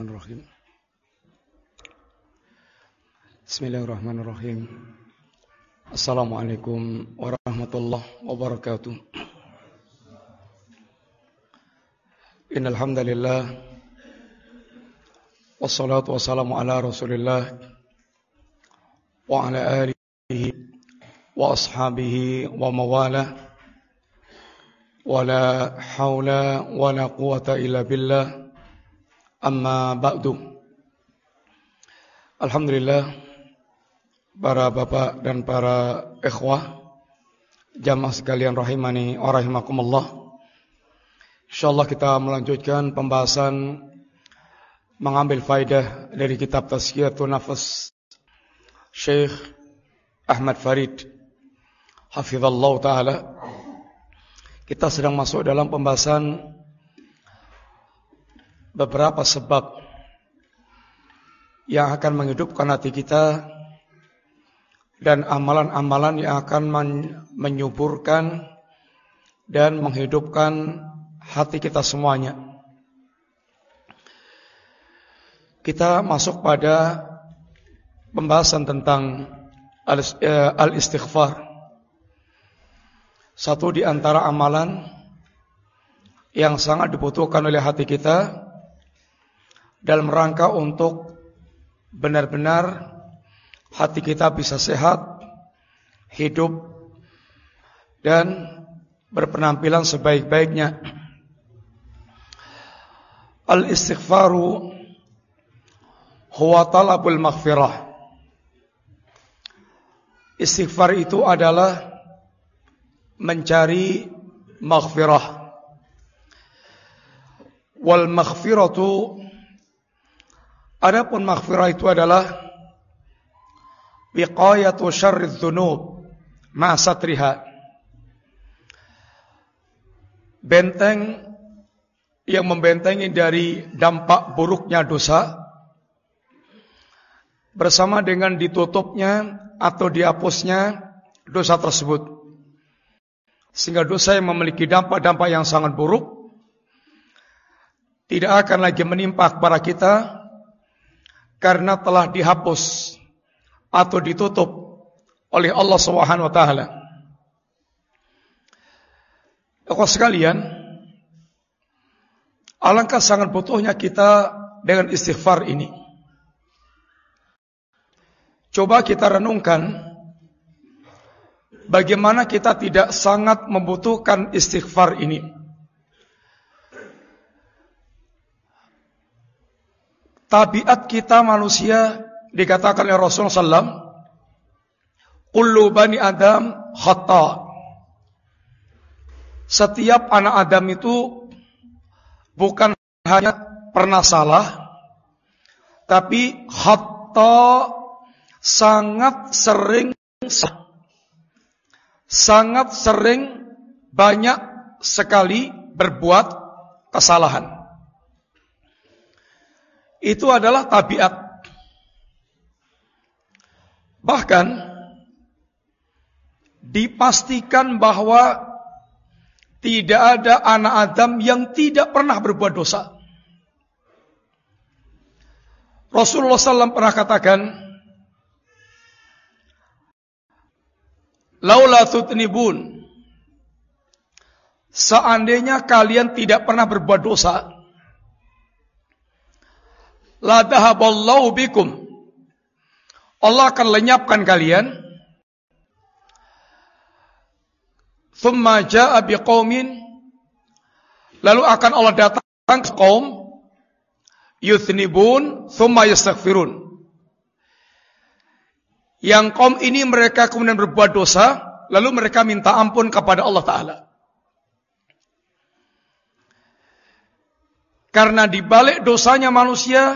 Bismillahirrahmanirrahim. Bismillahirrahmanirrahim. Assalamualaikum warahmatullahi wabarakatuh. Innal hamdalillah wassalatu wassalamu ala Rasulillah wa ala alihi wa ashabihi wa mawalah. Wala haula wala quwata illa billah. Amma ba'du. Alhamdulillah, para bapak dan para ikhwah jamaah sekalian rahimani wa rahimakumullah. Insyaallah kita melanjutkan pembahasan mengambil faidah dari kitab Tazkiyatun Nafas Syekh Ahmad Farid hafizallahu taala. Kita sedang masuk dalam pembahasan beberapa sebab yang akan menghidupkan hati kita dan amalan-amalan yang akan menyuburkan dan menghidupkan hati kita semuanya. Kita masuk pada pembahasan tentang al-istighfar. Satu di antara amalan yang sangat dibutuhkan oleh hati kita dalam rangka untuk benar-benar hati kita bisa sehat, hidup, dan berpenampilan sebaik-baiknya. Al-istighfaru huwa talabul maghfirah. Istighfar itu adalah mencari maghfirah. Wal maghfiratu, adapun maghfirah itu adalah wiqayatu syarridz dzunub ma satriha. Benteng yang membentengi dari dampak buruknya dosa bersama dengan ditutupnya atau dihapusnya dosa tersebut. Sehingga dosa yang memiliki dampak-dampak yang sangat buruk tidak akan lagi menimpa kepada kita karena telah dihapus atau ditutup oleh Allah Subhanahu wa taala. Ikhwah sekalian, alangkah sangat butuhnya kita dengan istighfar ini. Coba kita renungkan bagaimana kita tidak sangat membutuhkan istighfar ini. Tabiat kita manusia dikatakan oleh Rasulullah SAW, kullu bani Adam khata. Setiap anak Adam itu bukan hanya pernah salah, tapi khata, sangat sering salah. Sangat sering, banyak sekali berbuat kesalahan. Itu adalah tabiat. Bahkan dipastikan bahwa tidak ada anak Adam yang tidak pernah berbuat dosa. Rasulullah SAW pernah katakan, laula tutnibun, seandainya kalian tidak pernah berbuat dosa, la dhahaballahu bikum, Allah akan lenyapkan kalian. Thumma jaa biqaumin, lalu akan Allah datang ke kaum yuthnibun thumma yastaghfirun. Yang kaum ini mereka kemudian berbuat dosa, lalu mereka minta ampun kepada Allah Ta'ala. Karena di balik dosanya manusia,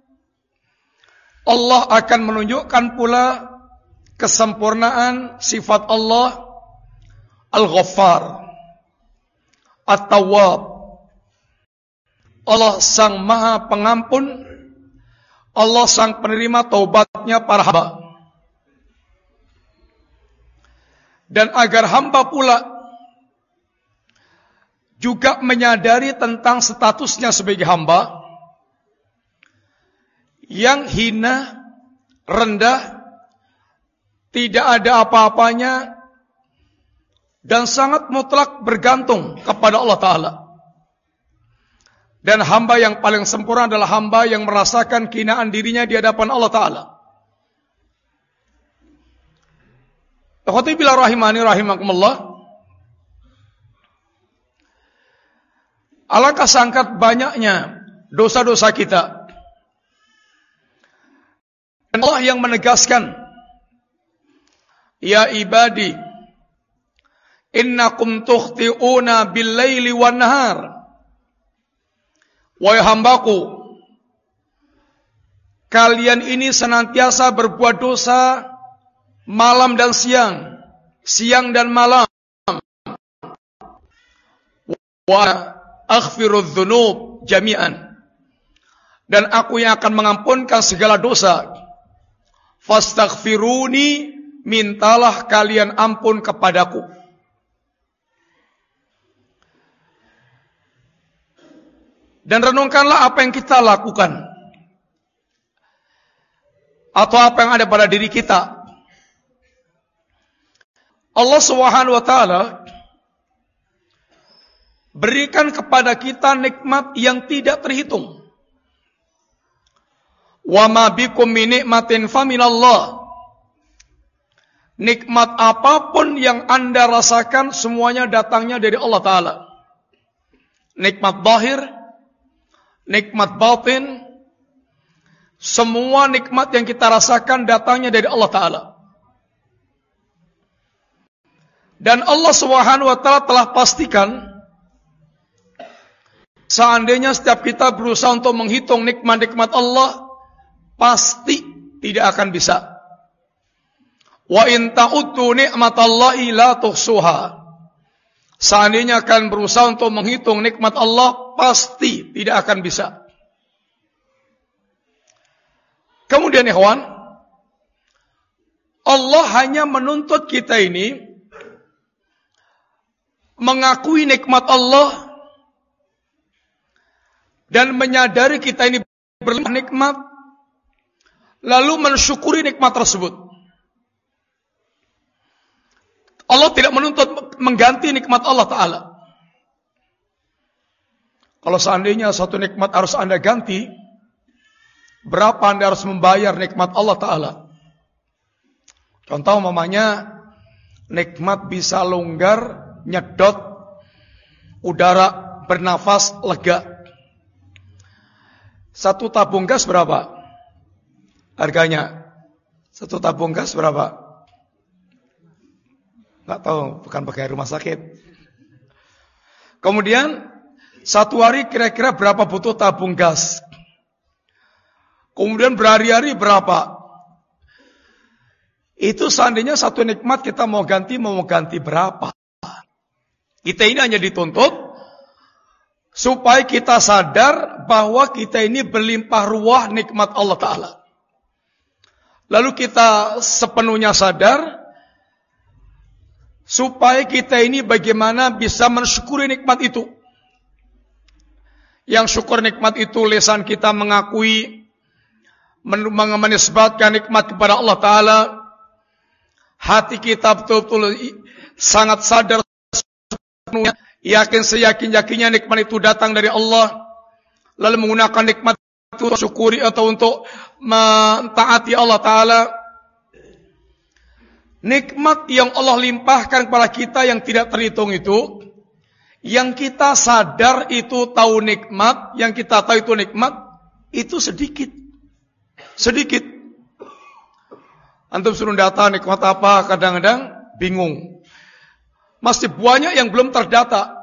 Allah akan menunjukkan pula kesempurnaan sifat Allah Al-Ghaffar, At-Tawwab. Allah sang maha pengampun, Allah sang penerima taubatnya para hamba. Dan agar hamba pula juga menyadari tentang statusnya sebagai hamba, yang hina, rendah, tidak ada apa-apanya, dan sangat mutlak bergantung kepada Allah Ta'ala. Dan hamba yang paling sempurna adalah hamba yang merasakan kehinaan dirinya di hadapan Allah Ta'ala. Ikhwati billah rahimani rahimakumullah. Alangkah sangat banyaknya dosa-dosa kita. Dan Allah yang menegaskan, ya ibadi, innakum tukhti'una bil-laili wan-nahar. Wahai hambaku, kalian ini senantiasa berbuat dosa malam dan siang, siang dan malam. Wa aghfirudz dzunub jami'an. Dan aku yang akan mengampunkan segala dosa. Fastaghfiruni, mintalah kalian ampun kepadaku. Dan renungkanlah apa yang kita lakukan, atau apa yang ada pada diri kita. Allah Subhanahu wa Ta'ala berikan kepada kita nikmat yang tidak terhitung. Wa ma bikum min nikmatin faminallah. Nikmat apapun yang Anda rasakan semuanya datangnya dari Allah Ta'ala. Nikmat zahir, nikmat batin, semua nikmat yang kita rasakan datangnya dari Allah Ta'ala. Dan Allah Subhanahu wa Ta'ala telah pastikan, seandainya setiap kita berusaha untuk menghitung nikmat-nikmat Allah, pasti tidak akan bisa. Wa in ta'uddu ni'matallahi la tuhsuha. Seandainya akan berusaha untuk menghitung nikmat Allah, pasti tidak akan bisa. Kemudian ikhwan, Allah hanya menuntut kita ini mengakui nikmat Allah dan menyadari kita ini berlimpah nikmat, lalu mensyukuri nikmat tersebut. Allah tidak menuntut mengganti nikmat Allah Ta'ala. Kalau seandainya satu nikmat harus Anda ganti, berapa Anda harus membayar nikmat Allah Ta'ala? Contoh mamanya, nikmat bisa longgar, nyedot, udara, bernafas, lega. Satu tabung gas berapa harganya? Satu tabung gas berapa? Nggak tahu, bukan pakai rumah sakit. Kemudian satu hari kira-kira berapa butuh tabung gas? Kemudian berhari-hari berapa? Itu seandainya satu nikmat kita mau ganti berapa? Kita ini hanya dituntut supaya kita sadar bahwa kita ini berlimpah ruah nikmat Allah Ta'ala. Lalu kita sepenuhnya sadar supaya kita ini bagaimana bisa mensyukuri nikmat itu. Yang syukur nikmat itu lisan kita mengakui, menisbatkan nikmat kepada Allah Ta'ala. Hati kita betul-betul sangat sadar, yakin seyakin-yakinnya nikmat itu datang dari Allah. Lalu menggunakan nikmat itu untuk syukuri atau untuk mentaati Allah Ta'ala. Nikmat yang Allah limpahkan kepada kita yang tidak terhitung itu, yang kita sadar itu tahu nikmat, yang kita tahu itu nikmat, itu sedikit. Sedikit. Antum suruh data nikmat apa, kadang-kadang bingung. Masih banyak yang belum terdata.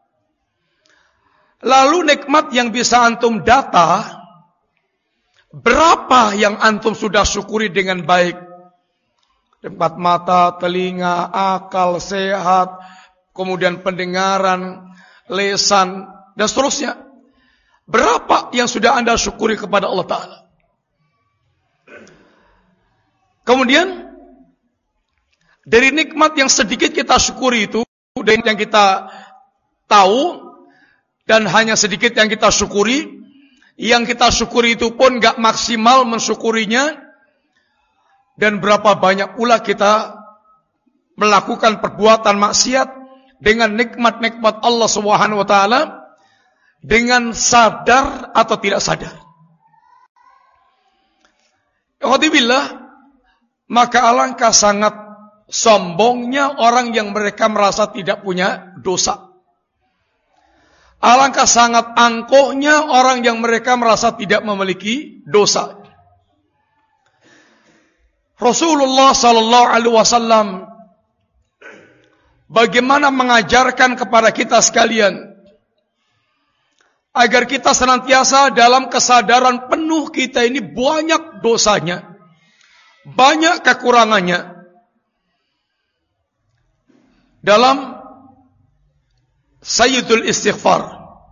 Lalu nikmat yang bisa antum data, berapa yang antum sudah syukuri dengan baik? Nikmat mata, telinga, akal, sehat, kemudian pendengaran, lisan, dan seterusnya. Berapa yang sudah Anda syukuri kepada Allah Ta'ala? Kemudian, dari nikmat yang sedikit kita syukuri itu, dan yang kita tahu, dan hanya sedikit yang kita syukuri, Yang kita syukuri itu pun gak maksimal mensyukurinya. Dan berapa banyak pula kita melakukan perbuatan maksiat dengan nikmat-nikmat Allah Subhanahu wa taala dengan sadar atau tidak sadar. Alhamdulillah, maka alangkah sangat sombongnya orang yang mereka merasa tidak punya dosa. Alangkah sangat angkuhnya orang yang mereka merasa tidak memiliki dosa. Rasulullah sallallahu alaihi wasallam bagaimana mengajarkan kepada kita sekalian agar kita senantiasa dalam kesadaran penuh kita ini banyak dosanya, banyak kekurangannya. Dalam Sayyidul Istighfar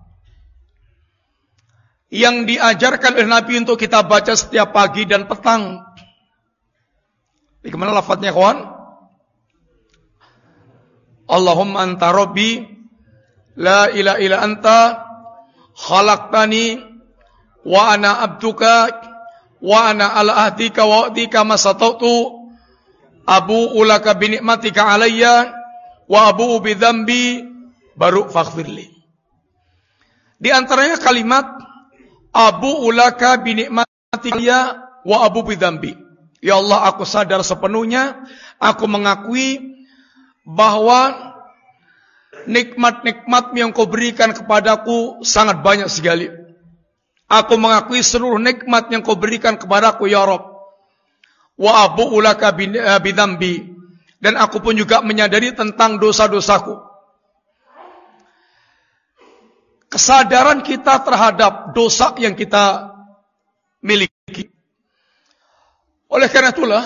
yang diajarkan oleh Nabi untuk kita baca setiap pagi dan petang. Bagaimana lafadznya, kawan? Allahumma anta rabbi la ilaha illa anta khalaqtani wa ana abduka wa ana ala ahdika wa wa'dika masatatu abu'u laka bi ni'matika alayya wa abu'u bi dzambi baru faghfirli. Di antaranya kalimat abu'u laka bi ni'matika wa abu'u bi dzambi. Ya Allah, aku sadar sepenuhnya, aku mengakui bahwa nikmat-nikmat yang kau berikan kepadaku sangat banyak sekali. Aku mengakui seluruh nikmat yang kau berikan kepadaku, ya Rabb. Wa abu'u laka bi dzambi. Dan aku pun juga menyadari tentang dosa-dosaku. Kesadaran kita terhadap dosa yang kita miliki. Oleh karena itulah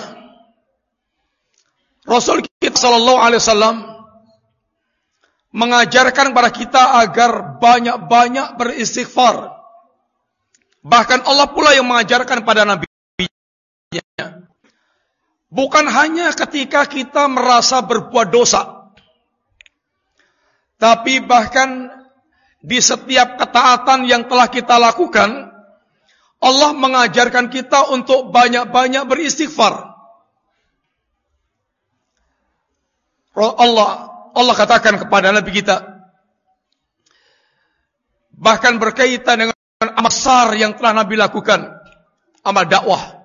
Rasul kita sallallahu alaihi wasallam mengajarkan kepada kita agar banyak-banyak beristighfar. Bahkan Allah pula yang mengajarkan pada Nabi-Nya. Bukan hanya ketika kita merasa berbuat dosa, tapi bahkan di setiap ketaatan yang telah kita lakukan, Allah mengajarkan kita untuk banyak-banyak beristighfar. Allah katakan kepada Nabi kita, bahkan berkaitan dengan amal besar yang telah Nabi lakukan, amal dakwah.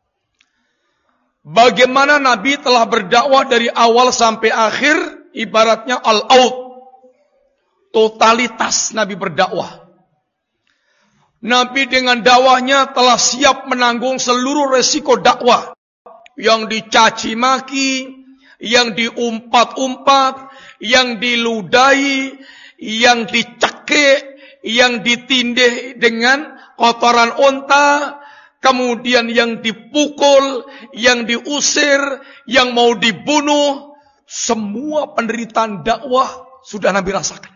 Bagaimana Nabi telah berdakwah dari awal sampai akhir, ibaratnya all-out, totalitas Nabi berdakwah. Nabi dengan dakwahnya telah siap menanggung seluruh resiko dakwah. Yang dicaci maki, yang diumpat-umpat, yang diludahi, yang dicekik, yang ditindih dengan kotoran unta, kemudian yang dipukul, yang diusir, yang mau dibunuh. Semua penderitaan dakwah sudah Nabi rasakan.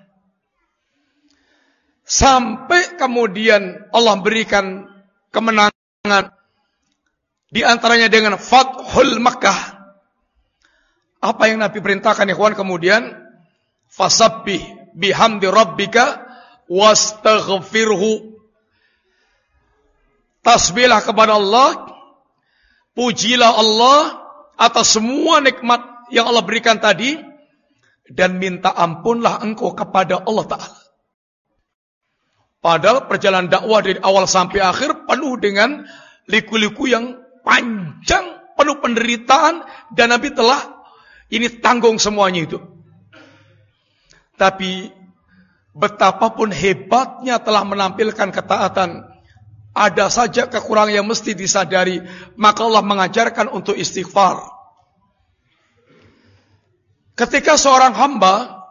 Sampai kemudian Allah berikan kemenangan. Di antaranya dengan Fathul Makkah. Apa yang Nabi perintahkan, ikhwan? Kemudian fasabbih bihamdi rabbika wastaghfirhu. Tasbihlah kepada Allah, pujilah Allah atas semua nikmat yang Allah berikan tadi, dan minta ampunlah engkau kepada Allah Ta'ala. Padahal perjalanan dakwah dari awal sampai akhir penuh dengan liku-liku yang panjang, penuh penderitaan, dan Nabi telah ini tanggung semuanya itu. Tapi betapapun hebatnya telah menampilkan ketaatan, ada saja kekurangan yang mesti disadari, maka Allah mengajarkan untuk istighfar. Ketika seorang hamba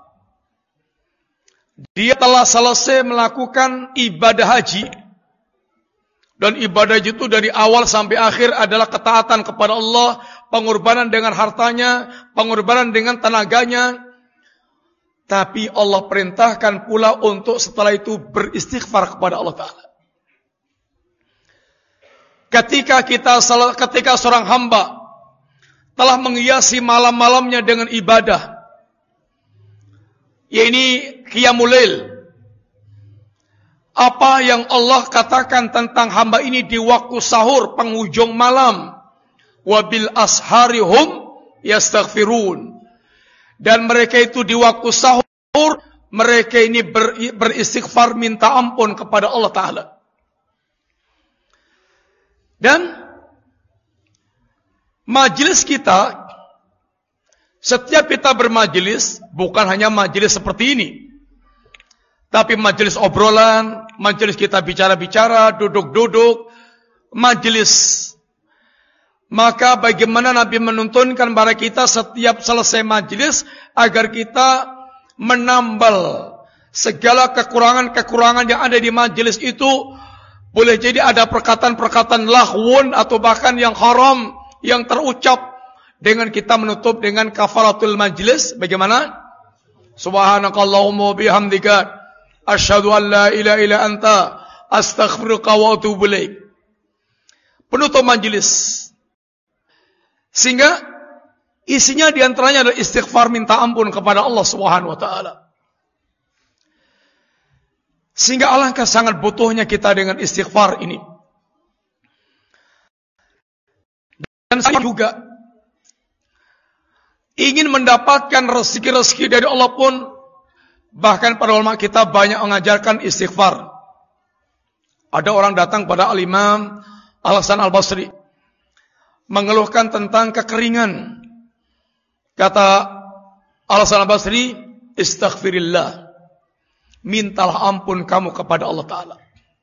dia telah selesai melakukan ibadah haji, dan ibadah haji itu dari awal sampai akhir adalah ketaatan kepada Allah, pengorbanan dengan hartanya, pengorbanan dengan tenaganya. Tapi Allah perintahkan pula untuk setelah itu beristighfar kepada Allah Ta'ala. Ketika seorang hamba telah menghiasi malam-malamnya dengan ibadah, yaitu qiyamul lail, apa yang Allah katakan tentang hamba ini di waktu sahur penghujung malam. Wabil asharihum yastaghfirun. Dan mereka itu di waktu sahur, mereka ini beristighfar minta ampun kepada Allah Ta'ala. Dan majelis kita, setiap kita bermajelis, bukan hanya majelis seperti ini, tapi majelis obrolan, majelis kita bicara-bicara, duduk-duduk, majelis. Maka bagaimana Nabi menuntunkan kepada kita setiap selesai majelis, agar kita menambal segala kekurangan-kekurangan yang ada di majelis itu. Boleh jadi ada perkataan-perkataan lahwun atau bahkan yang haram yang terucap, dengan kita menutup dengan kafaratul majlis. Bagaimana? Subhanakallahumma bihamdika asyhadu an la ilaha illa anta astaghfiruka wa atubu ilaik. Penutup majlis. Sehingga isinya diantaranya adalah istighfar minta ampun kepada Allah Subhanahu wa taala. Sehingga alangkah sangat butuhnya kita dengan istighfar ini. Dan saya juga ingin mendapatkan rezeki-rezeki dari Allah pun, bahkan para ulama kita banyak mengajarkan istighfar. Ada orang datang pada Al-Imam Al-Hasan Al-Basri, mengeluhkan tentang kekeringan. Kata Al-Hasan Al-Basri, istaghfirillah, mintalah ampun kamu kepada Allah Ta'ala.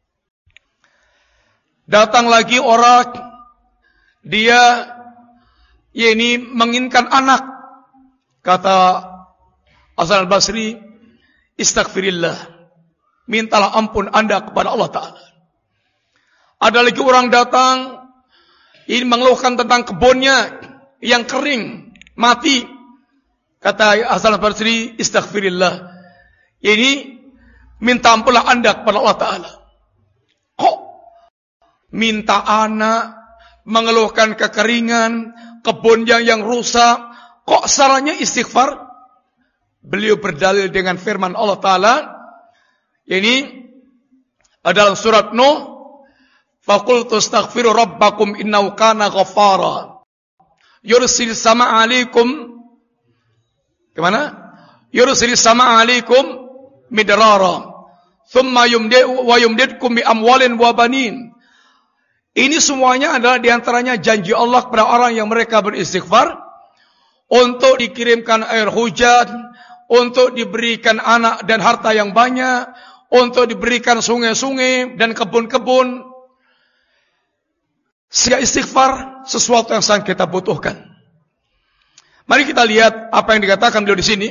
Datang lagi orang, dia ini menginginkan anak. Kata Hasan Al-Basri, istaghfirillah, mintalah ampun Anda kepada Allah Ta'ala. Ada lagi orang datang, ini mengeluhkan tentang kebunnya yang kering, mati. Kata Hasan Al-Basri, istaghfirillah, ini minta ampunlah Anda kepada Allah Ta'ala. Kok minta anak, mengeluhkan kekeringan, kebun yang rusak, kok salahnya istighfar? Beliau berdalil dengan firman Allah Ta'ala, ini dalam surat Nuh, faqultu astaghfiru rabbakum innahu kana ghaffara yursil sama alaikum, kemana? Yursil sama alaikum midrara thumma yumdidkum bi amwalin wa banin. Ini semuanya adalah diantaranya janji Allah kepada orang yang mereka beristighfar, untuk dikirimkan air hujan, untuk diberikan anak dan harta yang banyak, untuk diberikan sungai-sungai dan kebun-kebun. Sehingga istighfar sesuatu yang sangat kita butuhkan. Mari kita lihat apa yang dikatakan beliau di sini.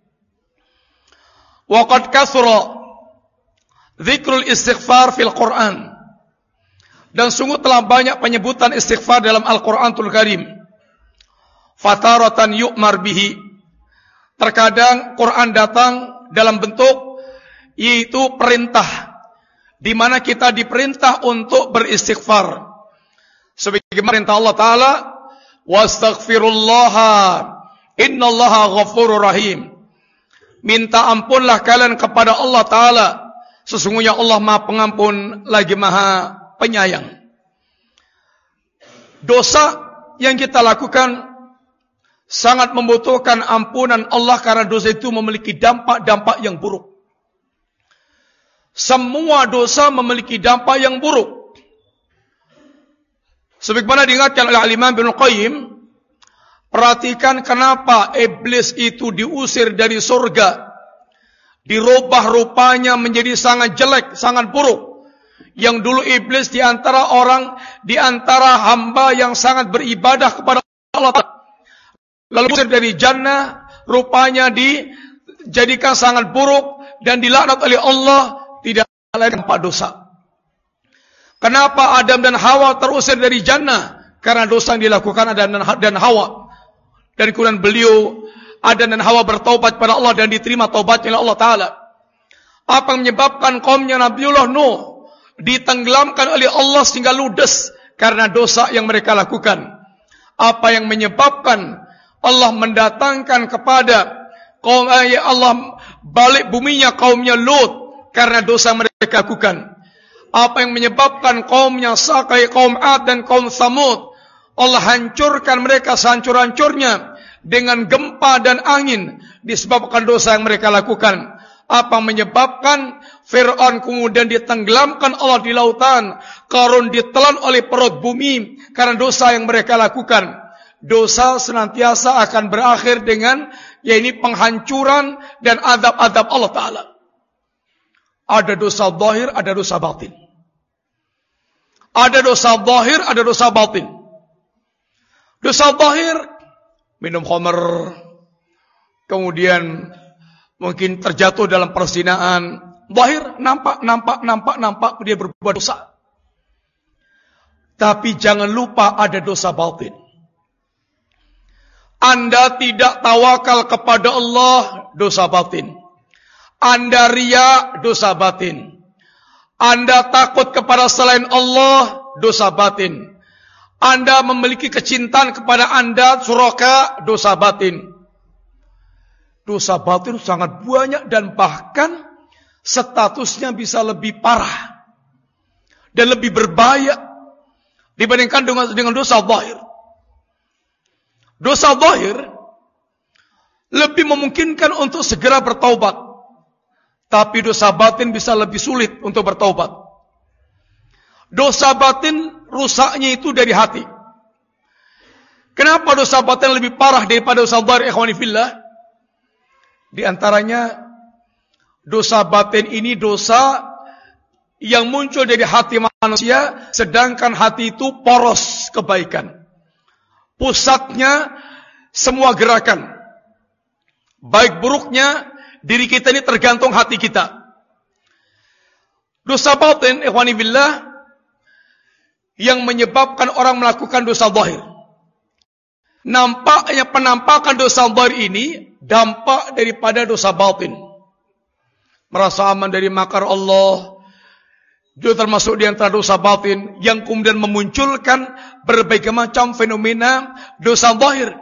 Wa qad kathura dzikrul istighfar fil Qur'an. Dan sungguh telah banyak penyebutan istighfar dalam Al-Quranul Karim. Fataratan yu'mar bihi. Terkadang Quran datang dalam bentuk yaitu perintah, di mana kita diperintah untuk beristighfar. Sebagaimana perintah Allah Ta'ala, wastaghfirullaha innallaha ghafurur rahim. Minta ampunlah kalian kepada Allah Ta'ala, sesungguhnya Allah Maha Pengampun lagi Maha Penyayang. Dosa yang kita lakukan sangat membutuhkan ampunan Allah, karena dosa itu memiliki dampak-dampak yang buruk. Semua dosa memiliki dampak yang buruk. Sebagaimana diingatkan oleh Al-Imam Ibnu Qayyim, perhatikan kenapa iblis itu diusir dari surga, dirubah rupanya menjadi sangat jelek, sangat buruk. Yang dulu iblis di antara hamba yang sangat beribadah kepada Allah, lalu diusir dari jannah, rupanya dijadikan sangat buruk dan dilaknat oleh Allah, tidak lain tanpa dosa. Kenapa Adam dan Hawa terusir dari jannah? Karena dosa yang dilakukan Adam dan Hawa. Dan kemudian beliau, Adam dan Hawa, bertaubat pada Allah dan diterima taubatnya oleh Allah Ta'ala. Apa yang menyebabkan kaumnya Nabiullah Nuh ditenggelamkan oleh Allah sehingga ludes? Karena dosa yang mereka lakukan. Apa yang menyebabkan Allah mendatangkan kepada kaum Allah balik buminya kaumnya Lut karena dosa mereka lakukan. Apa yang menyebabkan kaumnya Sakai, kaum Ad dan kaum Tsamud, Allah hancurkan mereka sehancur-hancurnya dengan gempa dan angin disebabkan dosa yang mereka lakukan. Apa menyebabkan Fir'aun kemudian ditenggelamkan Allah di lautan, Qarun ditelan oleh perut bumi karena dosa yang mereka lakukan. Dosa senantiasa akan berakhir dengan yaitu penghancuran dan azab-azab Allah Ta'ala. Ada dosa zahir, ada dosa batin. Ada dosa zahir, ada dosa batin. Dosa zahir, minum khamr, kemudian mungkin terjatuh dalam perzinaan. Zahir, nampak dia berbuat dosa. Tapi jangan lupa ada dosa batin. Anda tidak tawakal kepada Allah, dosa batin. Anda riya, dosa batin. Anda takut kepada selain Allah, dosa batin. Anda memiliki kecintaan kepada Anda, suraka, dosa batin. Dosa batin sangat banyak dan bahkan statusnya bisa lebih parah dan lebih berbahaya dibandingkan dengan dosa zahir. Dosa zahir lebih memungkinkan untuk segera bertaubat, tapi dosa batin bisa lebih sulit untuk bertaubat. Dosa batin rusaknya itu dari hati. Kenapa dosa batin lebih parah daripada dosa zahir, ikhwani fillah? Di antaranya dosa batin ini dosa yang muncul dari hati manusia, sedangkan hati itu poros kebaikan. Pusatnya semua gerakan. Baik buruknya diri kita ini tergantung hati kita. Dosa batin, ikhwani billah, yang menyebabkan orang melakukan dosa zahir. Nampaknya penampakan dosa zahir ini dampak daripada dosa batin. Merasa aman dari makar Allah, itu termasuk di antara dosa batin yang kemudian memunculkan berbagai macam fenomena dosa zahir.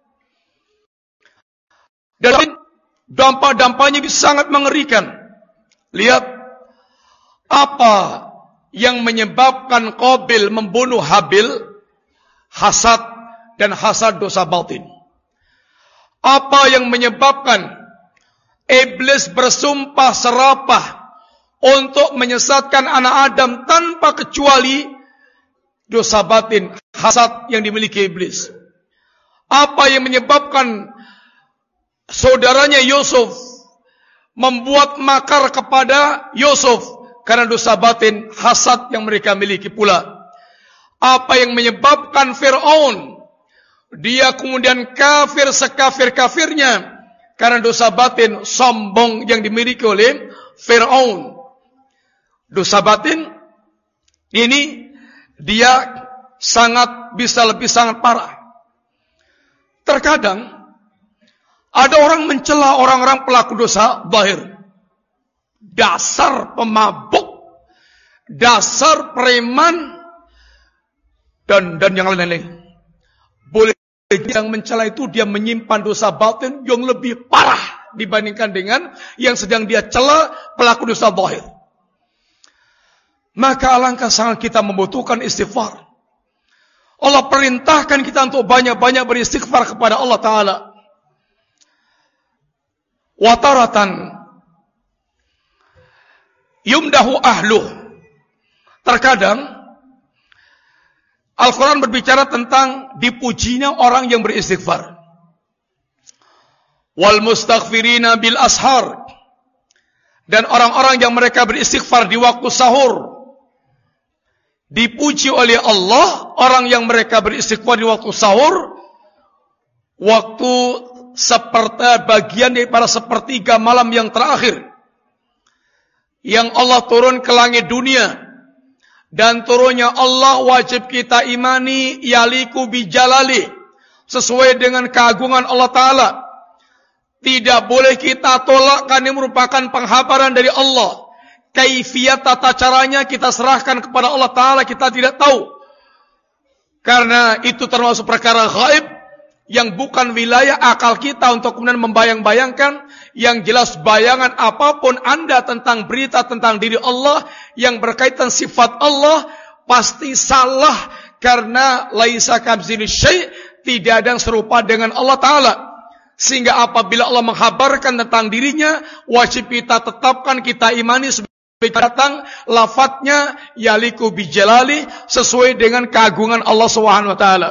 Dan dampak-dampaknya bisa sangat mengerikan. Lihat apa yang menyebabkan Qabil membunuh Habil, hasad dan hasad dosa batin. Apa yang menyebabkan Iblis bersumpah serapah untuk menyesatkan anak Adam tanpa kecuali dosa batin, hasad yang dimiliki iblis. Apa yang menyebabkan saudaranya Yusuf membuat makar kepada Yusuf karena dosa batin, hasad yang mereka miliki pula. Apa yang menyebabkan Fir'aun dia kemudian kafir sekafir-kafirnya karena dosa batin, sombong yang dimiliki oleh Fir'aun. Dosa batin ini dia bisa lebih sangat parah. Terkadang ada orang mencela orang-orang pelaku dosa zahir. Dasar pemabuk, dasar preman, dan yang lain-lain. Boleh yang mencela itu dia menyimpan dosa batin yang lebih parah dibandingkan dengan yang sedang dia cela pelaku dosa zahir. Maka alangkah sangat kita membutuhkan istighfar. Allah perintahkan kita untuk banyak-banyak beristighfar kepada Allah Ta'ala. Wataratan yumdahu ahluh. Terkadang Al-Quran berbicara tentang dipujinya orang yang beristighfar. Wal mustaghfirina bil ashar. Dan orang-orang yang mereka beristighfar di waktu sahur. Dipuji oleh Allah orang yang mereka beristighfar di waktu sahur, waktu bagian daripada sepertiga malam yang terakhir, yang Allah turun ke langit dunia. Dan turunnya Allah wajib kita imani yaliku bijalali, sesuai dengan keagungan Allah Ta'ala. Tidak boleh kita tolak karena merupakan penghabaran dari Allah. Kaifiyat tata caranya kita serahkan kepada Allah Ta'ala, kita tidak tahu. Karena itu termasuk perkara gaib, yang bukan wilayah akal kita untuk kemudian membayang-bayangkan. Yang jelas bayangan apapun Anda tentang berita tentang diri Allah yang berkaitan sifat Allah pasti salah, karena laisa kamitslihi syai', tidak ada yang serupa dengan Allah Ta'ala. Sehingga apabila Allah menghabarkan tentang dirinya, wajib kita tetapkan, kita imani sebagai datang lafadznya yaliku bijalali, sesuai dengan keagungan Allah Subhanahu wa taala.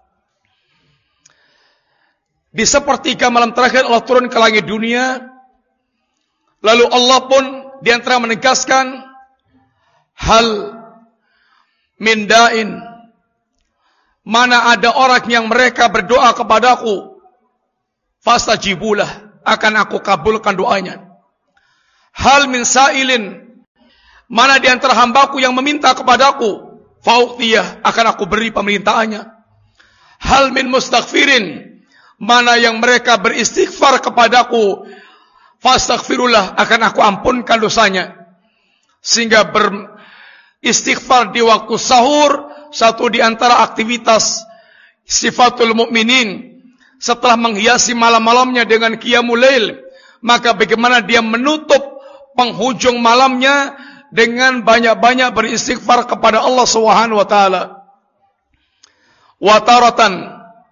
Di sepertiga malam terakhir Allah turun ke langit dunia, lalu Allah pun di antara menegaskan hal min da'in, mana ada orang yang mereka berdoa kepadaku, fastajibulah, akan aku kabulkan doanya. Hal min sa'ilin, mana di antara hambaku yang meminta kepadaku, fauqtiyah, akan aku beri permintaannya. Hal min mustaghfirin, mana yang mereka beristighfar kepadaku, fastaghfirullah, akan aku ampunkan dosanya. Sehingga beristighfar di waktu sahur, satu di antara aktivitas sifatul mukminin. Setelah menghiasi malam-malamnya dengan qiyamul lail, maka bagaimana dia menutup penghujung malamnya dengan banyak-banyak beristighfar kepada Allah Subhanahu wa taala. Wa taratan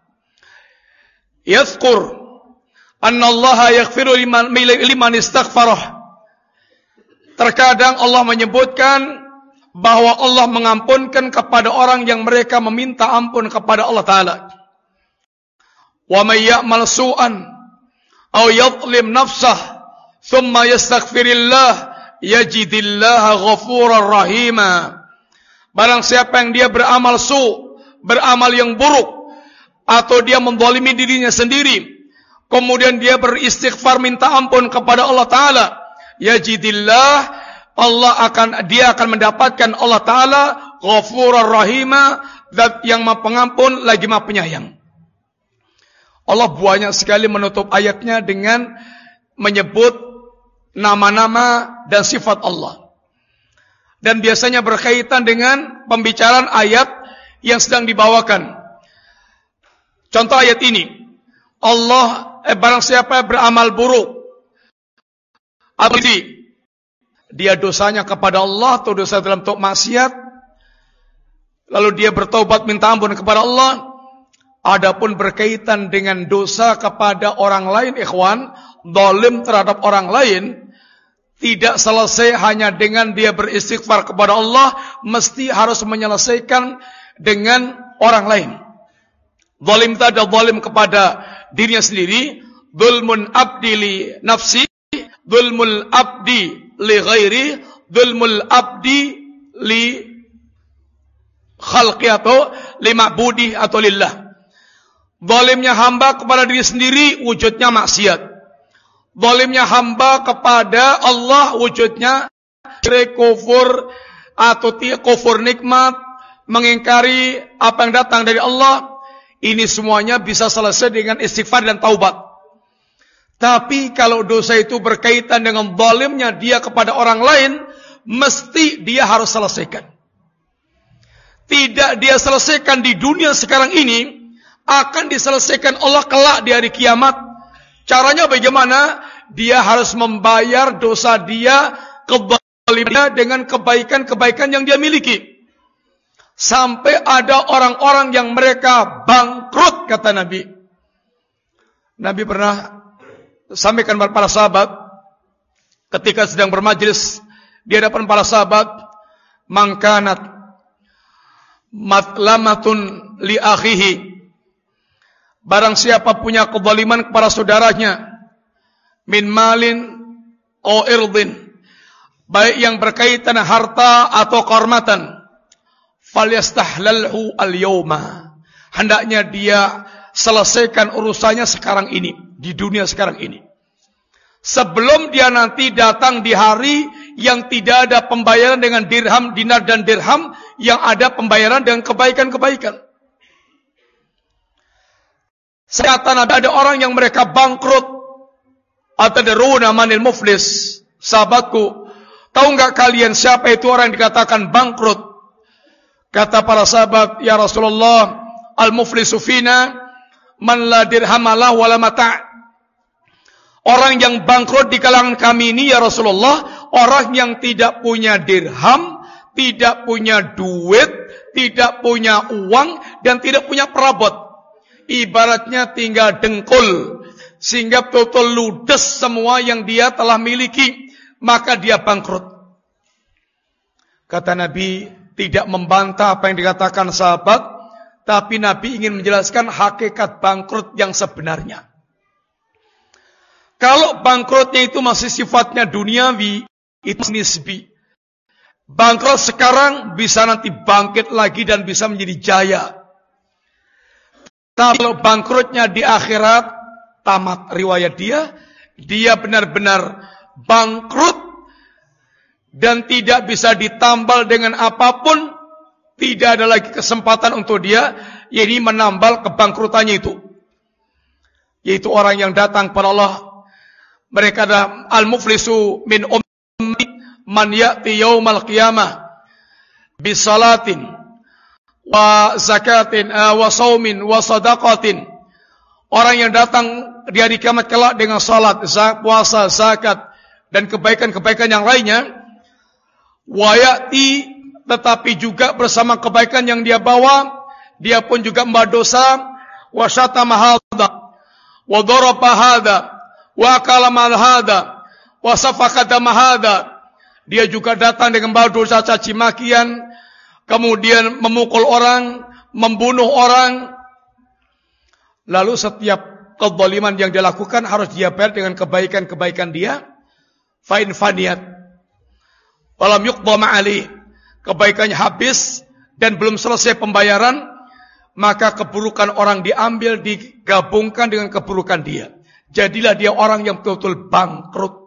yadhkur anna Allah yaghfiru liman istaghfarah. Terkadang Allah menyebutkan bahwa Allah mengampunkan kepada orang yang mereka meminta ampun kepada Allah Ta'ala. Wa may ya'mal su'an aw yadhlim nafsah thumma yastaghfirillah yajidillaha ghafurar rahima. Barang siapa yang dia beramal beramal yang buruk, atau dia menzalimi dirinya sendiri, kemudian dia beristighfar minta ampun kepada Allah Ta'ala, yajidillah, dia akan mendapatkan Allah Ta'ala ghafurur rahima, zat yang maha pengampun lagi maha penyayang. Allah banyak sekali menutup ayatnya dengan menyebut nama-nama dan sifat Allah, dan biasanya berkaitan dengan pembicaraan ayat yang sedang dibawakan. Contoh ayat ini, barang siapa beramal buruk, atau dia dosanya kepada Allah atau dosa dalam bentuk maksiat, lalu dia bertobat minta ampun kepada Allah. Adapun berkaitan dengan dosa kepada orang lain, ikhwan, zalim terhadap orang lain, tidak selesai hanya dengan dia beristighfar kepada Allah, mesti harus menyelesaikan dengan orang lain. Zalim itu ada zalim kepada dirinya sendiri, zulmun abdi li nafsi, zulmul abdi li ghairi, zulmul abdi li khalqi atau li ma'budi atau lillah. Zalimnya hamba kepada diri sendiri, wujudnya maksiat. Zalimnya hamba kepada Allah, wujudnya syirik, kufur atau kufur nikmat, mengingkari apa yang datang dari Allah. Ini semuanya bisa selesai dengan istighfar dan taubat. Tapi kalau dosa itu berkaitan dengan zalimnya dia kepada orang lain, mesti dia harus selesaikan. Tidak dia selesaikan di dunia sekarang ini, akan diselesaikan Allah kelak di hari kiamat. Caranya bagaimana? Dia harus membayar dosa dia, kezalimannya, dengan kebaikan-kebaikan yang dia miliki. Sampai ada orang-orang yang mereka bangkrut, kata Nabi. Nabi pernah sampaikan kepada para sahabat ketika sedang bermajlis di hadapan para sahabat, mangkanat matlamatun li akhihi, barang siapa punya kezaliman kepada saudaranya, min malin o irdin, baik yang berkaitan harta atau kehormatan, falyastahlalhu al-yawma, hendaknya dia selesaikan urusannya sekarang ini, di dunia sekarang ini, sebelum dia nanti datang di hari yang tidak ada pembayaran dengan dirham, dinar dan dirham, yang ada pembayaran dengan kebaikan-kebaikan. Kata Nabi, ada orang yang mereka bangkrut. Atadruna manil muflis? Sahabatku, tahu enggak kalian siapa itu orang yang dikatakan bangkrut? Kata para sahabat, ya Rasulullah, al-muflisu fina man la dirhamalah wala mata'. Orang yang bangkrut di kalangan kami ini ya Rasulullah, orang yang tidak punya dirham, tidak punya duit, tidak punya uang, dan tidak punya perabot. Ibaratnya tinggal dengkul, sehingga betul-betul ludes semua yang dia telah miliki, maka dia bangkrut. Kata Nabi, tidak membantah apa yang dikatakan sahabat, tapi Nabi ingin menjelaskan hakikat bangkrut yang sebenarnya. Kalau bangkrutnya itu masih sifatnya duniawi, itu nisbi. Bangkrut sekarang bisa nanti bangkit lagi dan bisa menjadi jaya. Tapi kalau bangkrutnya di akhirat, tamat riwayat dia benar-benar bangkrut dan tidak bisa ditambal dengan apapun, tidak ada lagi kesempatan untuk dia, yaitu menambal kebangkrutannya itu. Yaitu orang yang datang kepada Allah, mereka adalah al-muflisu min ummi man ya'ti yaumal qiyamah bisalatin wa zakatin wa saumin wa sadaqatin. Orang yang datang di hari kiamat kelak dengan salat, puasa, zakat dan kebaikan-kebaikan yang lainnya. Wa ya'ti, tetapi juga bersama kebaikan yang dia bawa, dia pun juga membawa dosa. Wa syatama hadza wa daraba hadza wa kalama hadza wa safaka dama hadza. Dia juga datang dengan membawa dosa caci makian, kemudian memukul orang, membunuh orang. Lalu setiap kezaliman yang dia lakukan harus dia bayar dengan kebaikan-kebaikan dia. Fa in faniyat walam yuqda ma'ali, kebaikannya habis dan belum selesai pembayaran, maka keburukan orang diambil, digabungkan dengan keburukan dia. Jadilah dia orang yang betul-betul bangkrut.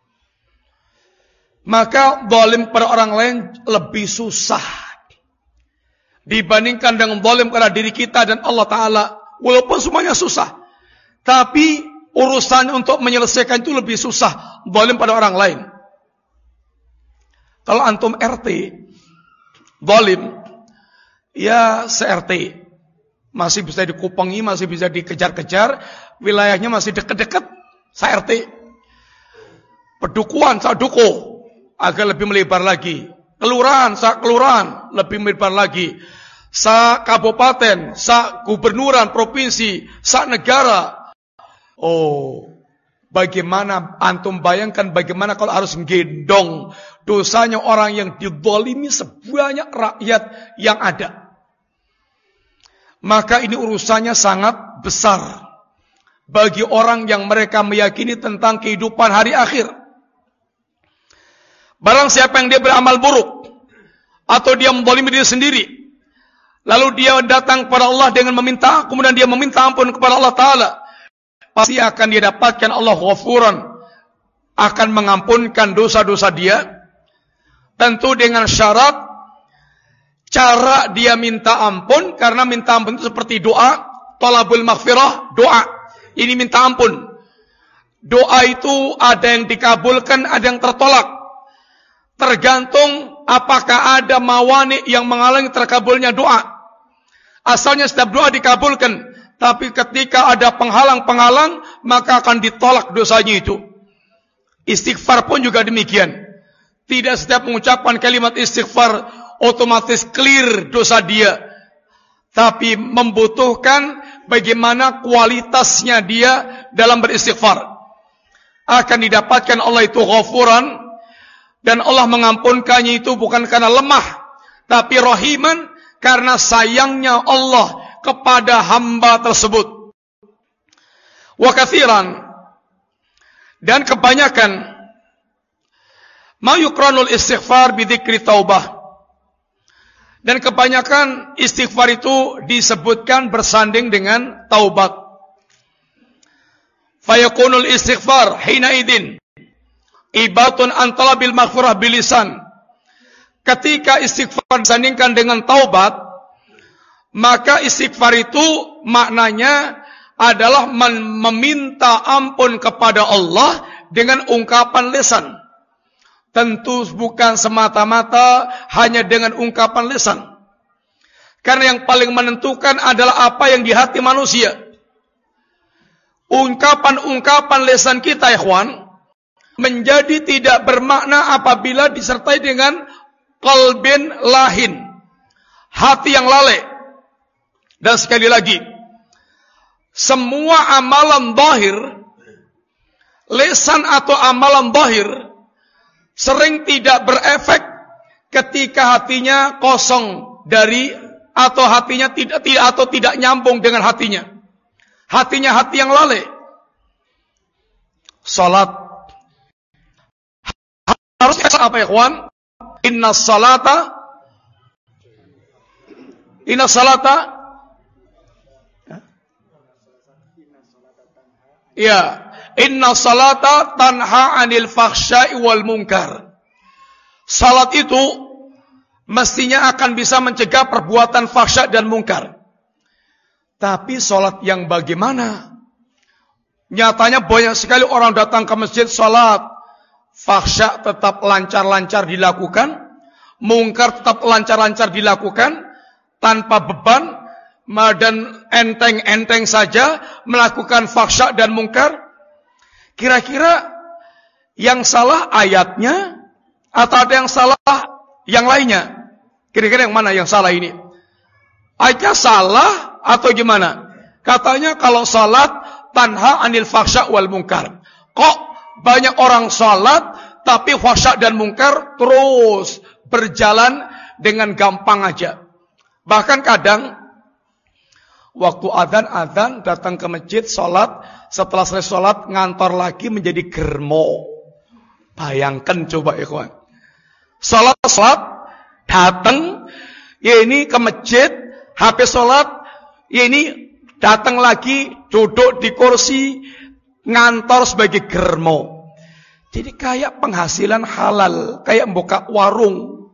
Maka zalim pada orang lain lebih susah dibandingkan dengan zalim kepada diri kita dan Allah Ta'ala. Walaupun semuanya susah, tapi urusan untuk menyelesaikan itu lebih susah zalim pada orang lain. Kalau antum RT zalim, ya se-RT masih bisa dikupengi, masih bisa dikejar-kejar, wilayahnya masih dekat-dekat, se-RT. Pedukuhan, sa-duko, agak lebih melebar lagi. Kelurahan, sa-kelurahan, lebih melebar lagi. Sa-kabupaten, sa-gubernuran, provinsi, sa-negara. Oh, bagaimana antum bayangkan bagaimana kalau harus menggendong dosanya orang yang dizalimi sebanyak rakyat yang ada. Maka ini urusannya sangat besar bagi orang yang mereka meyakini tentang kehidupan hari akhir. Barang siapa yang dia beramal buruk atau dia menzalimi diri sendiri, lalu dia datang kepada Allah dengan meminta, kemudian dia meminta ampun kepada Allah Ta'ala, pasti akan dia dapatkan Allah Ghafuran, akan mengampunkan dosa-dosa dia. Tentu dengan syarat cara dia minta ampun, karena minta ampun itu seperti doa, talabul maghfirah, doa. Ini minta ampun. Doa itu ada yang dikabulkan, ada yang tertolak. Tergantung apakah ada mawani yang menghalangi terkabulnya doa. Asalnya setiap doa dikabulkan, tapi ketika ada penghalang-penghalang, maka akan ditolak dosanya itu. Istighfar pun juga demikian. Tidak setiap mengucapkan kalimat istighfar otomatis clear dosa dia, tapi membutuhkan bagaimana kualitasnya dia dalam beristighfar. Akan didapatkan Allah itu Ghafuran, dan Allah mengampunkannya itu bukan karena lemah, tapi rahiman, karena sayangnya Allah kepada hamba tersebut. Wa katsiran, dan kebanyakan, ma yuqranul istighfar bi dzikri taubah. Dan kebanyakan istighfar itu disebutkan bersanding dengan taubat. Fayakunul istighfar hina idin ibatun an talabil maghfirah bilisan. Ketika istighfar disandingkan dengan taubat, maka istighfar itu maknanya adalah meminta ampun kepada Allah dengan ungkapan lisan. Tentu bukan semata-mata hanya dengan ungkapan lisan. Karena yang paling menentukan adalah apa yang di hati manusia. ungkapan-ungkapan lisan kita, ikhwan, menjadi tidak bermakna apabila disertai dengan qalbin lahin, hati yang lalai. Dan sekali lagi, semua amalan zahir, lisan atau amalan zahir, sering tidak berefek ketika hatinya kosong dari, atau hatinya tidak nyambung dengan hatinya. Hatinya hati yang lalai. Salat harusnya apa ya, kawan? Inna salata ya, inna salata tanha 'anil fakhsya'i wal munkar. Salat itu mestinya akan bisa mencegah perbuatan fahsya dan mungkar. Tapi salat yang bagaimana? Nyatanya banyak sekali orang datang ke masjid salat, fahsya tetap lancar-lancar dilakukan, mungkar tetap lancar-lancar dilakukan, tanpa beban dan enteng-enteng saja melakukan fahsya dan mungkar. Kira-kira yang salah ayatnya atau ada yang salah yang lainnya? Kira-kira yang mana yang salah ini? Ayatnya salah atau gimana? Katanya kalau salat tanha 'anil fahsya wal munkar. Kok banyak orang salat tapi fahsya dan mungkar terus berjalan dengan gampang aja. Bahkan kadang waktu adzan datang ke masjid salat, setelah selesai salat ngantor lagi menjadi germo. Bayangkan coba ikhwan. Salat datang, ya ini ke masjid, habis salat, ya ini datang lagi duduk di kursi ngantor sebagai germo. Jadi kayak penghasilan halal, kayak buka warung.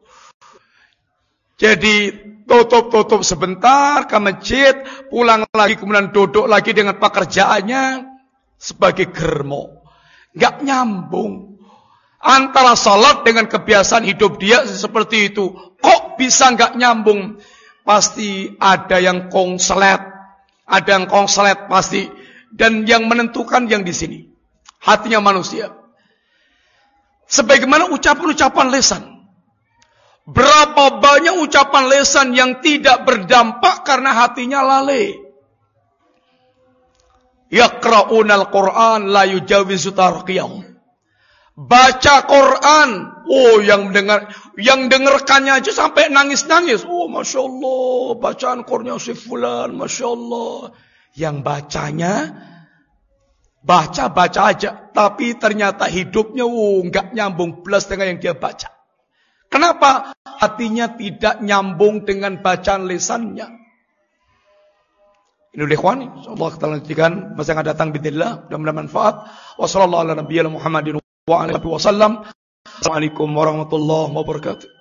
Jadi tutup sebentar ke masjid, pulang lagi kemudian duduk lagi dengan pekerjaannya sebagai germo. Gak nyambung antara salat dengan kebiasaan hidup dia seperti itu. Kok bisa gak nyambung? Pasti ada yang konslet, pasti. Dan yang menentukan yang di sini hatinya manusia. Sebagaimana ucapan-ucapan lisan. Berapa banyak ucapan lisan yang tidak berdampak karena hatinya lalai. Yaqra'unal Qur'an la yujawizu tarqiyahum. Baca Quran, yang dengarkannya aja sampai nangis-nangis. Oh, Masya Allah, bacaan Qur'annya si fulan, Masya Allah. Yang bacanya baca aja, tapi ternyata hidupnya nggak nyambung plus dengan yang dia baca. Kenapa? Hatinya tidak nyambung dengan bacaan lisannya. Ini ikhwan, insyaallah kita lanjutkan masa yang akan datang bismillah, mudah-mudahan manfaat. Wassallallahu ala nabiyyina Muhammadin wa alihi wasallam. Assalamualaikum warahmatullahi wabarakatuh.